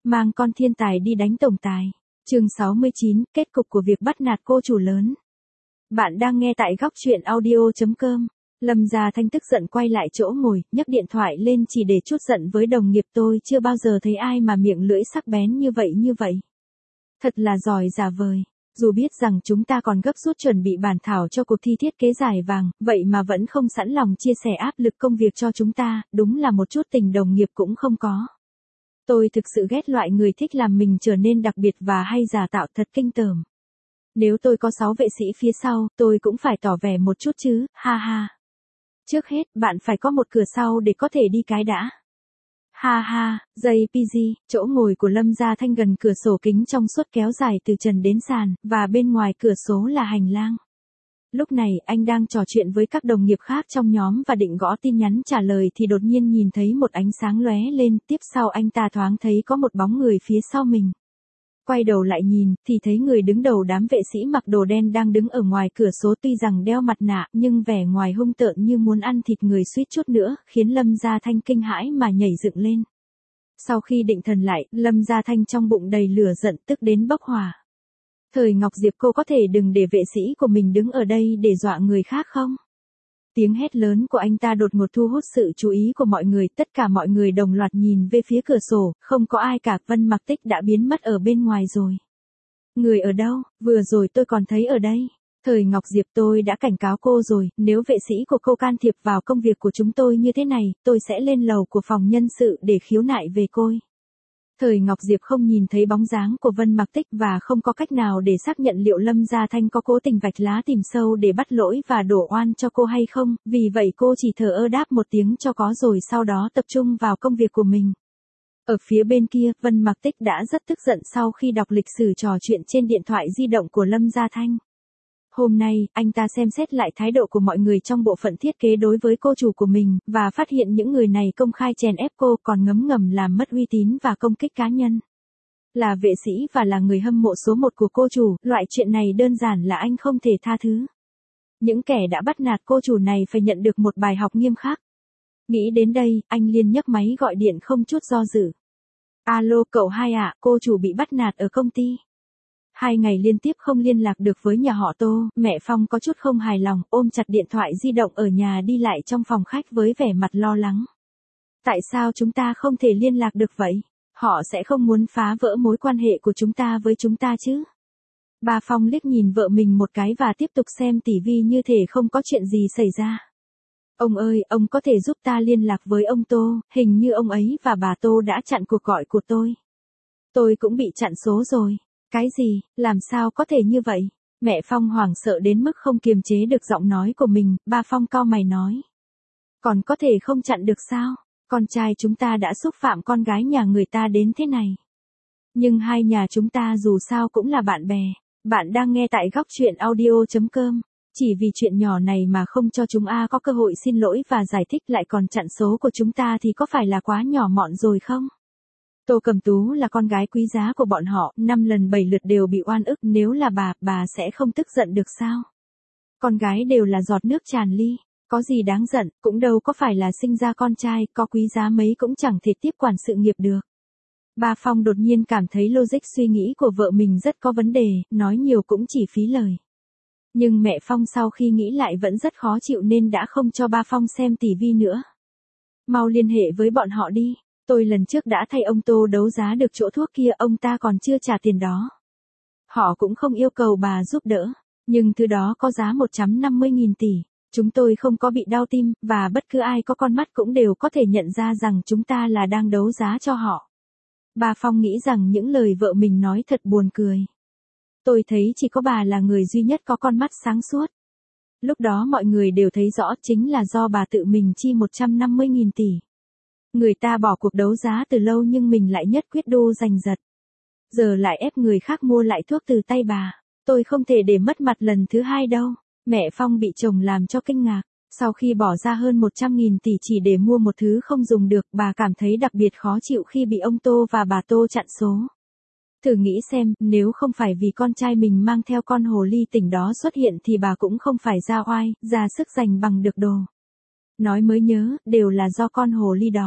Mang con thiên tài đi đánh tổng tài. Chương 69, kết cục của việc bắt nạt cô chủ lớn. Bạn đang nghe tại góc truyện audio.com. Lâm Gia Thanh tức giận quay lại chỗ ngồi, nhấc điện thoại lên chỉ để trút giận với đồng nghiệp. Tôi chưa bao giờ thấy ai mà miệng lưỡi sắc bén như vậy. Thật là giỏi giả vời. Dù biết rằng chúng ta còn gấp rút chuẩn bị bản thảo cho cuộc thi thiết kế giải vàng, vậy mà vẫn không sẵn lòng chia sẻ áp lực công việc cho chúng ta, đúng là một chút tình đồng nghiệp cũng không có. Tôi thực sự ghét loại người thích làm mình trở nên đặc biệt và hay giả tạo, thật kinh tởm. Nếu tôi có 6 vệ sĩ phía sau, tôi cũng phải tỏ vẻ một chút chứ, ha ha. Trước hết, bạn phải có một cửa sau để có thể đi cái đã. Ha ha, JPG, chỗ ngồi của Lâm Gia Thanh gần cửa sổ kính trong suốt kéo dài từ trần đến sàn, và bên ngoài cửa sổ là hành lang. Lúc này, anh đang trò chuyện với các đồng nghiệp khác trong nhóm và định gõ tin nhắn trả lời thì đột nhiên nhìn thấy một ánh sáng lóe lên, tiếp sau anh ta thoáng thấy có một bóng người phía sau mình. Quay đầu lại nhìn, thì thấy người đứng đầu đám vệ sĩ mặc đồ đen đang đứng ở ngoài cửa sổ, tuy rằng đeo mặt nạ, nhưng vẻ ngoài hung tợn như muốn ăn thịt người suýt chút nữa, khiến Lâm Gia Thanh kinh hãi mà nhảy dựng lên. Sau khi định thần lại, Lâm Gia Thanh trong bụng đầy lửa giận, tức đến bốc hỏa. Thời Ngọc Diệp, cô có thể đừng để vệ sĩ của mình đứng ở đây để dọa người khác không? Tiếng hét lớn của anh ta đột ngột thu hút sự chú ý của mọi người, tất cả mọi người đồng loạt nhìn về phía cửa sổ, không có ai cả, Vân Mặc Tích đã biến mất ở bên ngoài rồi. Người ở đâu, vừa rồi tôi còn thấy ở đây. Thời Ngọc Diệp, tôi đã cảnh cáo cô rồi, nếu vệ sĩ của cô can thiệp vào công việc của chúng tôi như thế này, tôi sẽ lên lầu của phòng nhân sự để khiếu nại về cô. Thời Ngọc Diệp không nhìn thấy bóng dáng của Vân Mặc Tích và không có cách nào để xác nhận liệu Lâm Gia Thanh có cố tình vạch lá tìm sâu để bắt lỗi và đổ oan cho cô hay không, vì vậy cô chỉ thờ ơ đáp một tiếng cho có rồi sau đó tập trung vào công việc của mình. Ở phía bên kia, Vân Mặc Tích đã rất tức giận sau khi đọc lịch sử trò chuyện trên điện thoại di động của Lâm Gia Thanh. Hôm nay, anh ta xem xét lại thái độ của mọi người trong bộ phận thiết kế đối với cô chủ của mình, và phát hiện những người này công khai chèn ép cô, còn ngấm ngầm làm mất uy tín và công kích cá nhân. Là vệ sĩ và là người hâm mộ số 1 của cô chủ, loại chuyện này đơn giản là anh không thể tha thứ. Những kẻ đã bắt nạt cô chủ này phải nhận được một bài học nghiêm khắc. Nghĩ đến đây, anh liền nhấc máy gọi điện không chút do dự. Alo cậu Hai ạ, cô chủ bị bắt nạt ở công ty. 2 ngày liên tiếp không liên lạc được với nhà họ Tô, mẹ Phong có chút không hài lòng, ôm chặt điện thoại di động ở nhà đi lại trong phòng khách với vẻ mặt lo lắng. Tại sao chúng ta không thể liên lạc được vậy? Họ sẽ không muốn phá vỡ mối quan hệ của chúng ta với chúng ta chứ? Bà Phong liếc nhìn vợ mình một cái và tiếp tục xem tivi như thể không có chuyện gì xảy ra. Ông ơi, ông có thể giúp ta liên lạc với ông Tô, hình như ông ấy và bà Tô đã chặn cuộc gọi của tôi. Tôi cũng bị chặn số rồi. Cái gì, làm sao có thể như vậy? Mẹ Phong hoảng sợ đến mức không kiềm chế được giọng nói của mình, bà Phong cau mày nói. Còn có thể không chặn được sao? Con trai chúng ta đã xúc phạm con gái nhà người ta đến thế này. Nhưng hai nhà chúng ta dù sao cũng là bạn bè. Bạn đang nghe tại góc truyện audio.com. Chỉ vì chuyện nhỏ này mà không cho chúng ta có cơ hội xin lỗi và giải thích lại còn chặn số của chúng ta thì có phải là quá nhỏ mọn rồi không? Tô Cẩm Tú là con gái quý giá của bọn họ, 5 lần 7 lượt đều bị oan ức, nếu là bà sẽ không tức giận được sao? Con gái đều là giọt nước tràn ly, có gì đáng giận, cũng đâu có phải là sinh ra con trai, có quý giá mấy cũng chẳng thể tiếp quản sự nghiệp được. Bà Phong đột nhiên cảm thấy logic suy nghĩ của vợ mình rất có vấn đề, nói nhiều cũng chỉ phí lời. Nhưng mẹ Phong sau khi nghĩ lại vẫn rất khó chịu nên đã không cho ba Phong xem tivi nữa. Mau liên hệ với bọn họ đi. Tôi lần trước đã thay ông Tô đấu giá được chỗ thuốc kia, ông ta còn chưa trả tiền đó. Họ cũng không yêu cầu bà giúp đỡ, nhưng thứ đó có giá 150.000 tỷ. Chúng tôi không có bị đau tim, và bất cứ ai có con mắt cũng đều có thể nhận ra rằng chúng ta là đang đấu giá cho họ. Bà Phong nghĩ rằng những lời vợ mình nói thật buồn cười. Tôi thấy chỉ có bà là người duy nhất có con mắt sáng suốt. Lúc đó mọi người đều thấy rõ chính là do bà tự mình chi 150.000 tỷ. Người ta bỏ cuộc đấu giá từ lâu nhưng mình lại nhất quyết đô giành giật. Giờ lại ép người khác mua lại thuốc từ tay bà. Tôi không thể để mất mặt lần thứ hai đâu. Mẹ Phong bị chồng làm cho kinh ngạc. Sau khi bỏ ra hơn 100.000 tỷ chỉ để mua một thứ không dùng được, bà cảm thấy đặc biệt khó chịu khi bị ông Tô và bà Tô chặn số. Thử nghĩ xem, nếu không phải vì con trai mình mang theo con hồ ly tinh đó xuất hiện thì bà cũng không phải ra oai, ra sức giành bằng được đồ. Nói mới nhớ, đều là do con hồ ly đó.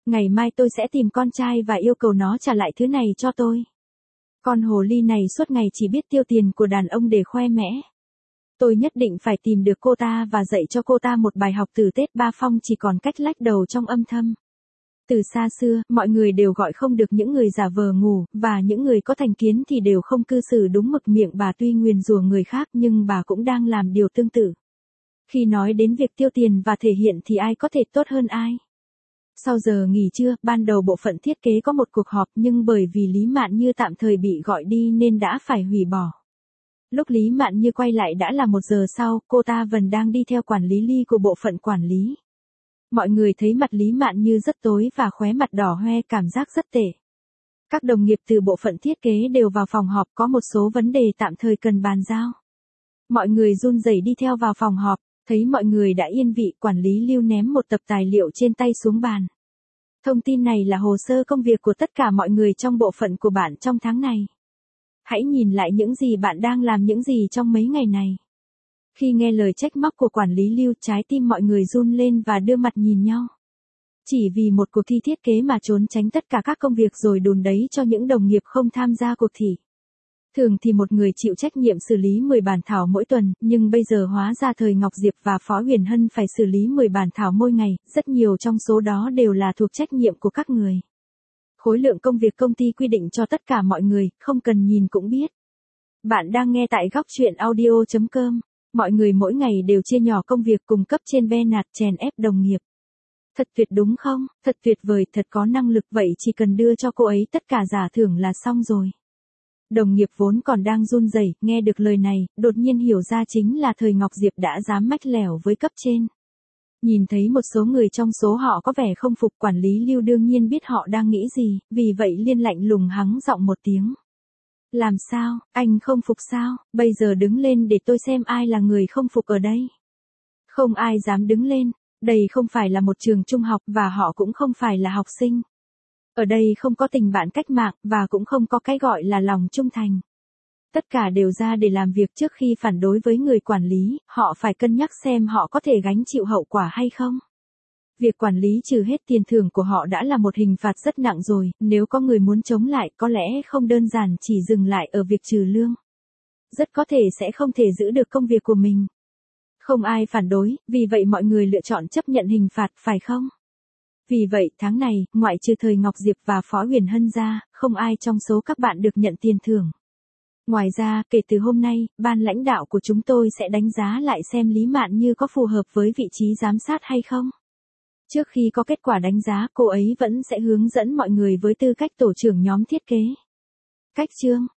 Ngày mai tôi sẽ tìm con trai và yêu cầu nó trả lại thứ này cho tôi. Con hồ ly này suốt ngày chỉ biết tiêu tiền của đàn ông để khoe mẽ. Tôi nhất định phải tìm được cô ta và dạy cho cô ta một bài học từ Tết Ba Phong chỉ còn cách lách đầu trong âm thầm. Từ xa xưa, mọi người đều gọi không được những người giả vờ ngủ, và những người có thành kiến thì đều không cư xử đúng mực. Miệng bà tuy nguyền rủa người khác nhưng bà cũng đang làm điều tương tự. Khi nói đến việc tiêu tiền và thể hiện thì ai có thể tốt hơn ai. Sau giờ nghỉ trưa, ban đầu bộ phận thiết kế có một cuộc họp nhưng bởi vì Lý Mạn Như tạm thời bị gọi đi nên đã phải hủy bỏ. Lúc Lý Mạn Như quay lại đã là 1 giờ sau, cô ta vẫn đang đi theo quản lý Ly của bộ phận quản lý. Mọi người thấy mặt Lý Mạn Như rất tối và khóe mặt đỏ hoe, cảm giác rất tệ. Các đồng nghiệp từ bộ phận thiết kế đều vào phòng họp, có một số vấn đề tạm thời cần bàn giao. Mọi người run rẩy đi theo vào phòng họp, thấy mọi người đã yên vị, quản lý Lưu ném một tập tài liệu trên tay xuống bàn. Thông tin này là hồ sơ công việc của tất cả mọi người trong bộ phận của bạn trong tháng này. Hãy nhìn lại những gì bạn đang làm, những gì trong mấy ngày này. Khi nghe lời trách móc của quản lý Lưu, trái tim mọi người run lên và đưa mặt nhìn nhau. Chỉ vì một cuộc thi thiết kế mà trốn tránh tất cả các công việc rồi đùn đấy cho những đồng nghiệp không tham gia cuộc thi. Thường thì một người chịu trách nhiệm xử lý 10 bản thảo mỗi tuần, nhưng bây giờ hóa ra Thời Ngọc Diệp và Phó Huyền Hân phải xử lý 10 bản thảo mỗi ngày, rất nhiều trong số đó đều là thuộc trách nhiệm của các người. Khối lượng công việc công ty quy định cho tất cả mọi người, không cần nhìn cũng biết. Bạn đang nghe tại góc truyện audio.com. Mọi người mỗi ngày đều chia nhỏ công việc, cùng cấp trên be nạt chèn ép đồng nghiệp. Thật tuyệt đúng không? Thật tuyệt vời, thật có năng lực, vậy chỉ cần đưa cho cô ấy tất cả giả thưởng là xong rồi. Đồng nghiệp vốn còn đang run rẩy, nghe được lời này, đột nhiên hiểu ra chính là Thời Ngọc Diệp đã dám mách lẻo với cấp trên. Nhìn thấy một số người trong số họ có vẻ không phục, quản lý Lưu đương nhiên biết họ đang nghĩ gì, vì vậy liên lạnh lùng hắng giọng một tiếng. Làm sao, anh không phục sao? Bây giờ đứng lên để tôi xem ai là người không phục ở đây. Không ai dám đứng lên, đây không phải là một trường trung học và họ cũng không phải là học sinh. Ở đây không có tình bạn cách mạng và cũng không có cái gọi là lòng trung thành. Tất cả đều ra để làm việc. Trước khi phản đối với người quản lý, họ phải cân nhắc xem họ có thể gánh chịu hậu quả hay không. Việc quản lý trừ hết tiền thưởng của họ đã là một hình phạt rất nặng rồi, nếu có người muốn chống lại có lẽ không đơn giản chỉ dừng lại ở việc trừ lương. Rất có thể sẽ không thể giữ được công việc của mình. Không ai phản đối, vì vậy mọi người lựa chọn chấp nhận hình phạt, phải không? Vì vậy, tháng này, ngoại trừ Thời Ngọc Diệp và Phó Huyền Hân ra, không ai trong số các bạn được nhận tiền thưởng. Ngoài ra, kể từ hôm nay, ban lãnh đạo của chúng tôi sẽ đánh giá lại xem Lý Mạn Như có phù hợp với vị trí giám sát hay không. Trước khi có kết quả đánh giá, cô ấy vẫn sẽ hướng dẫn mọi người với tư cách tổ trưởng nhóm thiết kế. Cách chương